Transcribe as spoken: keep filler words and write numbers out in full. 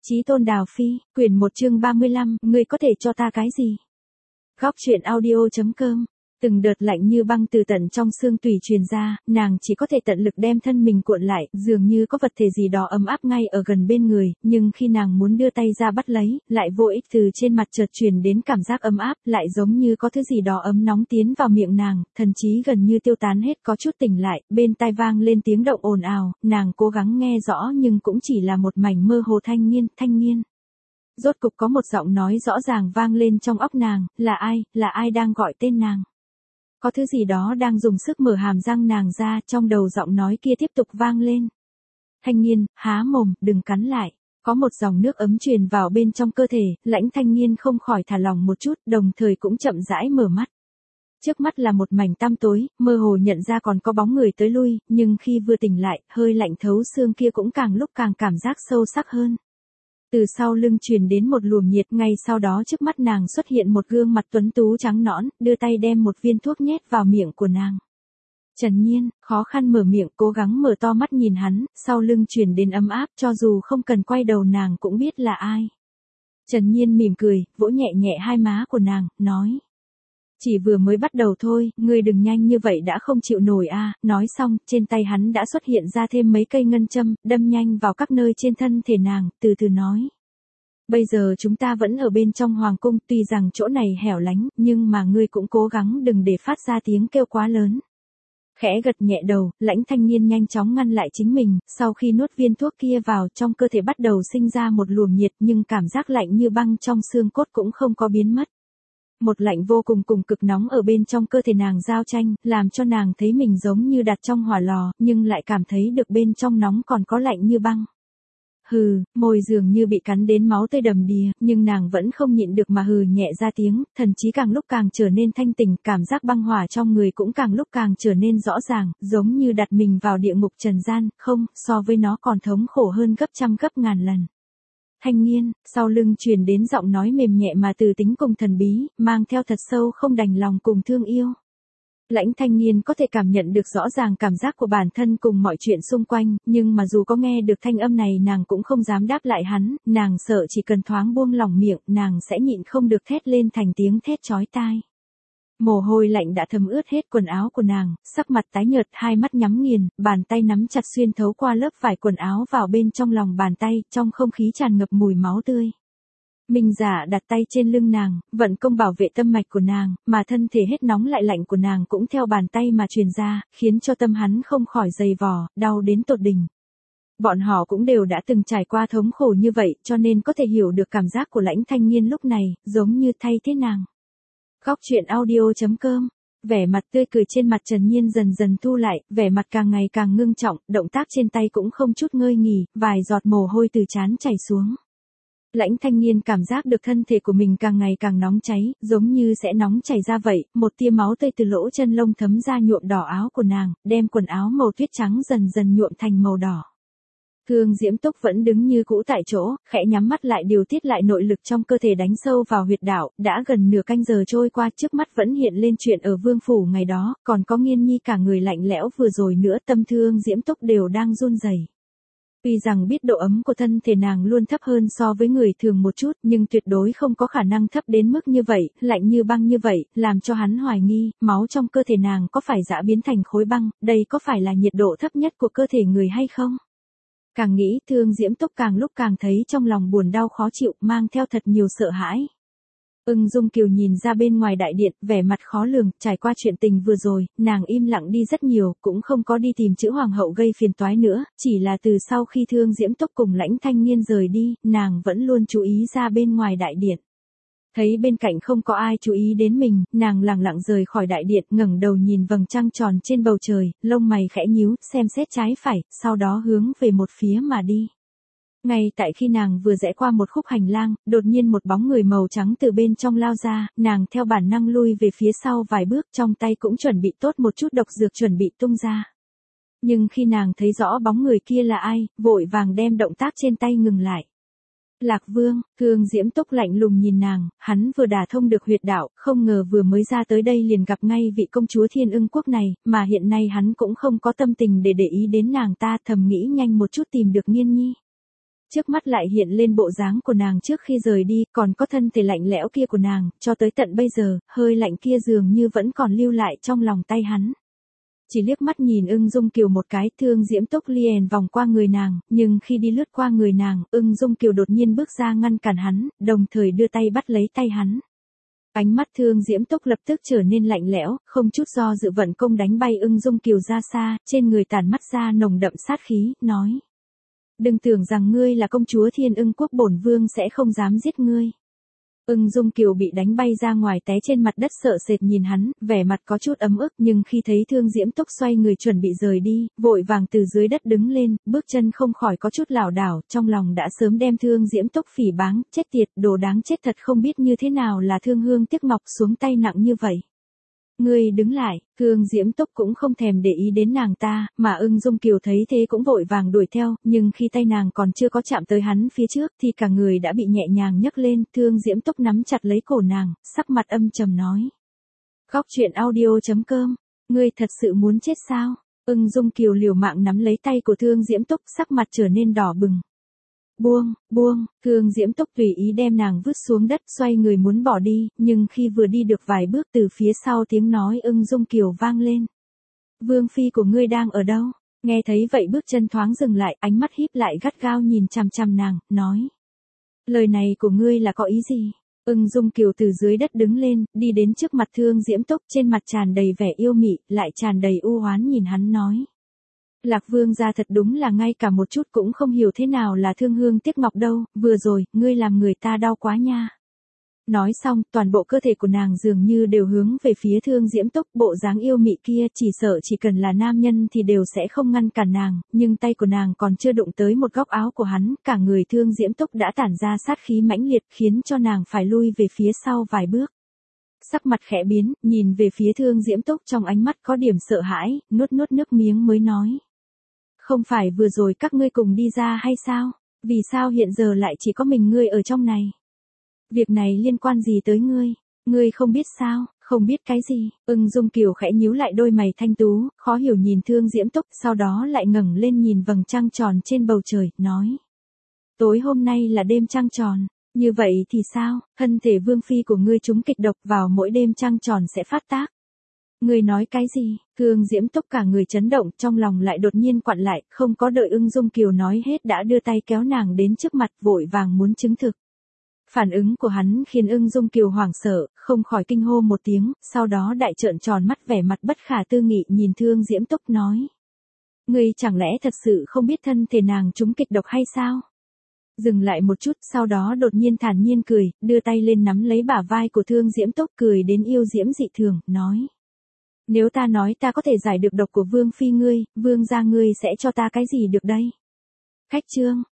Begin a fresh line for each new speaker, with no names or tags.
Chí Tôn Đào Phi, quyển một chương ba mươi lăm, ngươi có thể cho ta cái gì? Góc truyện audio.com. Từng đợt lạnh như băng từ tận trong xương tủy truyền ra, nàng chỉ có thể tận lực đem thân mình cuộn lại, dường như có vật thể gì đó ấm áp ngay ở gần bên người, nhưng khi nàng muốn đưa tay ra bắt lấy, lại vô ích, từ trên mặt chợt truyền đến cảm giác ấm áp, lại giống như có thứ gì đó ấm nóng tiến vào miệng nàng, thần trí gần như tiêu tán hết, có chút tỉnh lại, bên tai vang lên tiếng động ồn ào, nàng cố gắng nghe rõ nhưng cũng chỉ là một mảnh mơ hồ. Thanh Nghiên, Thanh Nghiên. Rốt cục có một giọng nói rõ ràng vang lên trong óc nàng, là ai, là ai đang gọi tên nàng? Có thứ gì đó đang dùng sức mở hàm răng nàng ra, trong đầu giọng nói kia tiếp tục vang lên. Thanh Nghiên, há mồm, đừng cắn lại. Có một dòng nước ấm truyền vào bên trong cơ thể, Lãnh Thanh Nghiên không khỏi thả lỏng một chút, đồng thời cũng chậm rãi mở mắt. Trước mắt là một mảnh tăm tối, mơ hồ nhận ra còn có bóng người tới lui, nhưng khi vừa tỉnh lại, hơi lạnh thấu xương kia cũng càng lúc càng cảm giác sâu sắc hơn. Từ sau lưng truyền đến một luồng nhiệt, ngay sau đó trước mắt nàng xuất hiện một gương mặt tuấn tú trắng nõn, đưa tay đem một viên thuốc nhét vào miệng của nàng. Trần Nhiên, khó khăn mở miệng, cố gắng mở to mắt nhìn hắn, sau lưng truyền đến ấm áp, cho dù không cần quay đầu nàng cũng biết là ai. Trần Nhiên mỉm cười, vỗ nhẹ nhẹ hai má của nàng, nói. Chỉ vừa mới bắt đầu thôi, ngươi đừng nhanh như vậy đã không chịu nổi a. À. Nói xong, trên tay hắn đã xuất hiện ra thêm mấy cây ngân châm, đâm nhanh vào các nơi trên thân thể nàng, từ từ nói. Bây giờ chúng ta vẫn ở bên trong hoàng cung, tuy rằng chỗ này hẻo lánh, nhưng mà ngươi cũng cố gắng đừng để phát ra tiếng kêu quá lớn. Khẽ gật nhẹ đầu, Lãnh Thanh Nghiên nhanh chóng ngăn lại chính mình, sau khi nuốt viên thuốc kia vào, trong cơ thể bắt đầu sinh ra một luồng nhiệt, nhưng cảm giác lạnh như băng trong xương cốt cũng không có biến mất. Một lạnh vô cùng cùng cực nóng ở bên trong cơ thể nàng giao tranh, làm cho nàng thấy mình giống như đặt trong hỏa lò, nhưng lại cảm thấy được bên trong nóng còn có lạnh như băng. Hừ, môi dường như bị cắn đến máu tươi đầm đìa, nhưng nàng vẫn không nhịn được mà hừ nhẹ ra tiếng, thần trí càng lúc càng trở nên thanh tỉnh, cảm giác băng hỏa trong người cũng càng lúc càng trở nên rõ ràng, giống như đặt mình vào địa ngục trần gian, không, so với nó còn thống khổ hơn gấp trăm gấp ngàn lần. Thanh Nghiên, sau lưng truyền đến giọng nói mềm nhẹ mà từ tính cùng thần bí, mang theo thật sâu không đành lòng cùng thương yêu. Lãnh Thanh Nghiên có thể cảm nhận được rõ ràng cảm giác của bản thân cùng mọi chuyện xung quanh, nhưng mà dù có nghe được thanh âm này nàng cũng không dám đáp lại hắn, nàng sợ chỉ cần thoáng buông lỏng miệng, nàng sẽ nhịn không được thét lên thành tiếng thét chói tai. Mồ hôi lạnh đã thấm ướt hết quần áo của nàng, sắc mặt tái nhợt, hai mắt nhắm nghiền, bàn tay nắm chặt xuyên thấu qua lớp vải quần áo vào bên trong lòng bàn tay, trong không khí tràn ngập mùi máu tươi. Minh Giả đặt tay trên lưng nàng, vận công bảo vệ tâm mạch của nàng, mà thân thể hết nóng lại lạnh của nàng cũng theo bàn tay mà truyền ra, khiến cho tâm hắn không khỏi dày vò, đau đến tột đỉnh. Bọn họ cũng đều đã từng trải qua thống khổ như vậy, cho nên có thể hiểu được cảm giác của Lãnh Thanh Nghiên lúc này, giống như thay thế nàng. Góc truyện audio.com. Vẻ mặt tươi cười trên mặt Trần Nhiên dần dần thu lại, vẻ mặt càng ngày càng ngưng trọng, động tác trên tay cũng không chút ngơi nghỉ, vài giọt mồ hôi từ trán chảy xuống. Lãnh Thanh Nghiên cảm giác được thân thể của mình càng ngày càng nóng cháy, giống như sẽ nóng chảy ra vậy, một tia máu tươi từ lỗ chân lông thấm ra nhuộm đỏ áo của nàng, đem quần áo màu tuyết trắng dần dần nhuộm thành màu đỏ. Thương Diễm Túc vẫn đứng như cũ tại chỗ, khẽ nhắm mắt lại điều tiết lại nội lực trong cơ thể đánh sâu vào huyệt đạo, đã gần nửa canh giờ trôi qua, trước mắt vẫn hiện lên chuyện ở Vương phủ ngày đó, còn có Nghiên Nhi cả người lạnh lẽo vừa rồi nữa, tâm Thương Diễm Túc đều đang run rẩy. Tuy rằng biết độ ấm của thân thể nàng luôn thấp hơn so với người thường một chút, nhưng tuyệt đối không có khả năng thấp đến mức như vậy, lạnh như băng như vậy, làm cho hắn hoài nghi, máu trong cơ thể nàng có phải giã biến thành khối băng, đây có phải là nhiệt độ thấp nhất của cơ thể người hay không? Càng nghĩ, Thương Diễm Túc càng lúc càng thấy trong lòng buồn đau khó chịu, mang theo thật nhiều sợ hãi. Ưng Dung Kiều nhìn ra bên ngoài đại điện, vẻ mặt khó lường, trải qua chuyện tình vừa rồi, nàng im lặng đi rất nhiều, cũng không có đi tìm chữ hoàng hậu gây phiền toái nữa, chỉ là từ sau khi Thương Diễm Túc cùng Lãnh Thanh Nghiên rời đi, nàng vẫn luôn chú ý ra bên ngoài đại điện. Thấy bên cạnh không có ai chú ý đến mình, nàng lặng lặng rời khỏi đại điện, ngẩng đầu nhìn vầng trăng tròn trên bầu trời, lông mày khẽ nhíu, xem xét trái phải, sau đó hướng về một phía mà đi. Ngay tại khi nàng vừa rẽ qua một khúc hành lang, đột nhiên một bóng người màu trắng từ bên trong lao ra, nàng theo bản năng lui về phía sau vài bước, trong tay cũng chuẩn bị tốt một chút độc dược chuẩn bị tung ra. Nhưng khi nàng thấy rõ bóng người kia là ai, vội vàng đem động tác trên tay ngừng lại. Lạc Vương, Thương Diễm Túc lạnh lùng nhìn nàng, hắn vừa đả thông được huyệt đạo, không ngờ vừa mới ra tới đây liền gặp ngay vị công chúa Thiên Ưng Quốc này, mà hiện nay hắn cũng không có tâm tình để để ý đến nàng ta, thầm nghĩ nhanh một chút tìm được Nghiên Nhi. Trước mắt lại hiện lên bộ dáng của nàng trước khi rời đi, còn có thân thể lạnh lẽo kia của nàng, cho tới tận bây giờ, hơi lạnh kia dường như vẫn còn lưu lại trong lòng tay hắn. Chỉ liếc mắt nhìn Ưng Dung Kiều một cái, Thương Diễm Túc liền vòng qua người nàng, nhưng khi đi lướt qua người nàng, Ưng Dung Kiều đột nhiên bước ra ngăn cản hắn, đồng thời đưa tay bắt lấy tay hắn. Ánh mắt Thương Diễm Túc lập tức trở nên lạnh lẽo, không chút do dự vận công đánh bay Ưng Dung Kiều ra xa, trên người tản mắt ra nồng đậm sát khí, nói. Đừng tưởng rằng ngươi là công chúa Thiên Ưng Quốc, bổn vương sẽ không dám giết ngươi. Ưng Dung Kiều bị đánh bay ra ngoài té trên mặt đất sợ sệt nhìn hắn, vẻ mặt có chút ấm ức, nhưng khi thấy Thương Diễm Túc xoay người chuẩn bị rời đi, vội vàng từ dưới đất đứng lên, bước chân không khỏi có chút lảo đảo, trong lòng đã sớm đem Thương Diễm Túc phỉ báng, chết tiệt, đồ đáng chết thật, không biết như thế nào là thương hương tiếc ngọc xuống tay nặng như vậy. Ngươi đứng lại, Thương Diễm Túc cũng không thèm để ý đến nàng ta, mà Ưng Dung Kiều thấy thế cũng vội vàng đuổi theo, nhưng khi tay nàng còn chưa có chạm tới hắn phía trước thì cả người đã bị nhẹ nhàng nhấc lên, Thương Diễm Túc nắm chặt lấy cổ nàng, sắc mặt âm trầm nói. Góc truyện audio chấm com, ngươi thật sự muốn chết sao? Ưng Dung Kiều liều mạng nắm lấy tay của Thương Diễm Túc, sắc mặt trở nên đỏ bừng. Buông, buông, Thương Diễm Túc tùy ý đem nàng vứt xuống đất, xoay người muốn bỏ đi, nhưng khi vừa đi được vài bước từ phía sau tiếng nói Ưng Dung Kiều vang lên. Vương phi của ngươi đang ở đâu? Nghe thấy vậy bước chân thoáng dừng lại, ánh mắt híp lại gắt gao nhìn chằm chằm nàng, nói. Lời này của ngươi là có ý gì? Ưng Dung Kiều từ dưới đất đứng lên, đi đến trước mặt Thương Diễm Túc, trên mặt tràn đầy vẻ yêu mị, lại tràn đầy u oán nhìn hắn nói. Lạc Vương gia thật đúng là ngay cả một chút cũng không hiểu thế nào là thương hương tiếc ngọc đâu, vừa rồi, ngươi làm người ta đau quá nha. Nói xong, toàn bộ cơ thể của nàng dường như đều hướng về phía Thương Diễm Túc, bộ dáng yêu mị kia chỉ sợ chỉ cần là nam nhân thì đều sẽ không ngăn cản nàng, nhưng tay của nàng còn chưa đụng tới một góc áo của hắn, cả người Thương Diễm Túc đã tản ra sát khí mãnh liệt khiến cho nàng phải lui về phía sau vài bước. Sắc mặt khẽ biến, nhìn về phía Thương Diễm Túc trong ánh mắt có điểm sợ hãi, nuốt nuốt nước miếng mới nói. Không phải vừa rồi các ngươi cùng đi ra hay sao? Vì sao hiện giờ lại chỉ có mình ngươi ở trong này? Việc này liên quan gì tới ngươi? Ngươi không biết sao? Không biết cái gì? Ưng Dung Kiều khẽ nhíu lại đôi mày thanh tú, khó hiểu nhìn Thương Diễm Túc, sau đó lại ngẩng lên nhìn vầng trăng tròn trên bầu trời, nói. Tối hôm nay là đêm trăng tròn, như vậy thì sao? Thân thể vương phi của ngươi trúng kịch độc, vào mỗi đêm trăng tròn sẽ phát tác. Ngươi nói cái gì? Thương Diễm Túc cả người chấn động, trong lòng lại đột nhiên quặn lại, không có đợi Ưng Dung Kiều nói hết đã đưa tay kéo nàng đến trước mặt, vội vàng muốn chứng thực. Phản ứng của hắn khiến Ưng Dung Kiều hoảng sợ, không khỏi kinh hô một tiếng, sau đó đại trợn tròn mắt vẻ mặt bất khả tư nghị nhìn Thương Diễm Túc nói. Ngươi chẳng lẽ thật sự không biết thân thể nàng trúng kịch độc hay sao? Dừng lại một chút, sau đó đột nhiên thản nhiên cười, đưa tay lên nắm lấy bả vai của Thương Diễm Túc, cười đến yêu diễm dị thường, nói. Nếu ta nói ta có thể giải được độc của vương phi ngươi, vương gia ngươi sẽ cho ta cái gì được đây? Khách trương,